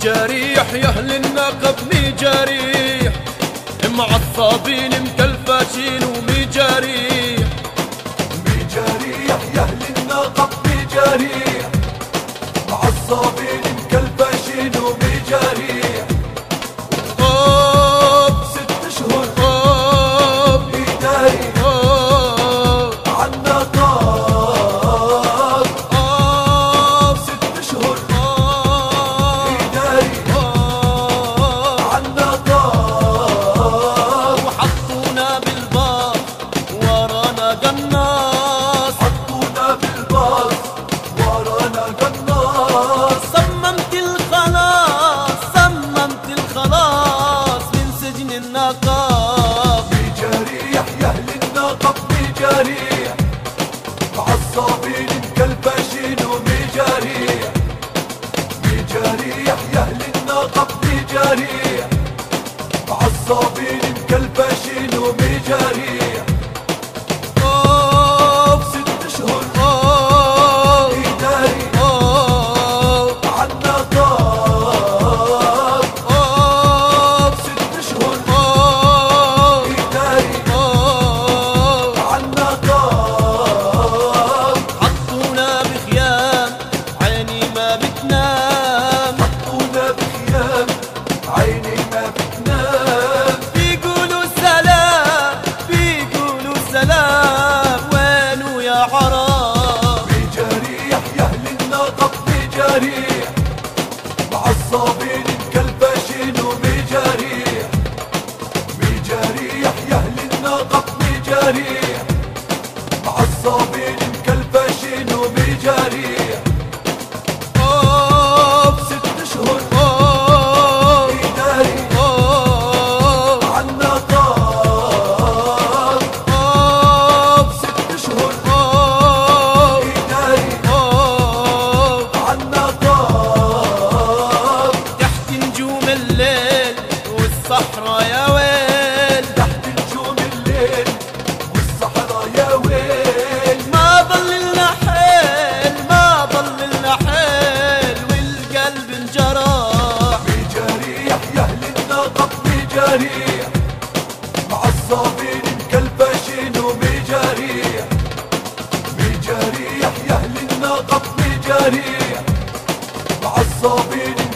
جريح يا اهل النقب مجريح، معصبين مكلفشين ومجريح. مجريح يا اهل النقب مجريح، معصبين مكلفشين ومجريح. غاب 6 شهور غاب يداري غاب عنا طاب. غاب 6 شهور غاب يداري غاب عنا طاب. وحطونا بالباص ورانا قناص، حطونا بالباص ورانا قناص. صممت الخلاص صممت الخلاص من سجن النقاب. مجريح يا اهل النقب مجريح، معصبين مكلفشين ومجريح. مجريح يا اهل النقب مجريح، معصبين مكلفشين ومجريح. غاب 6 شهور غاب يداري غاب عنا طاب. غاب 6 شهور غاب يداري غاب عنا طاب. حطونا بخيام عيني ما بتنام، حطونا بخيام عيني ما بتنام. بيقولوا سلام بيقولوا سلام وينو يا حرام. مجريح يا اهل النقب مجريح، معصبين مكلفشين ومجريح. مجريح يا اهل النقب مجريح، معصبين مكلفشين ومجريح. غاب 6 شهور غاب يداري غاب عنا طاب. غاب 6 شهور غاب يداري غاب عنا طاب. تحت نجوم الليل والصحراء يا ويل، تحت نجوم الليل والصحراء يا ويل. ما ضل لنا حيل ما ضل لنا حيل والقلب انجرح. مجريح يا اهل النقب مجريح، معصبين مكلفشين ومجريح. مجريح يا اهل النقب مجريح، معصبين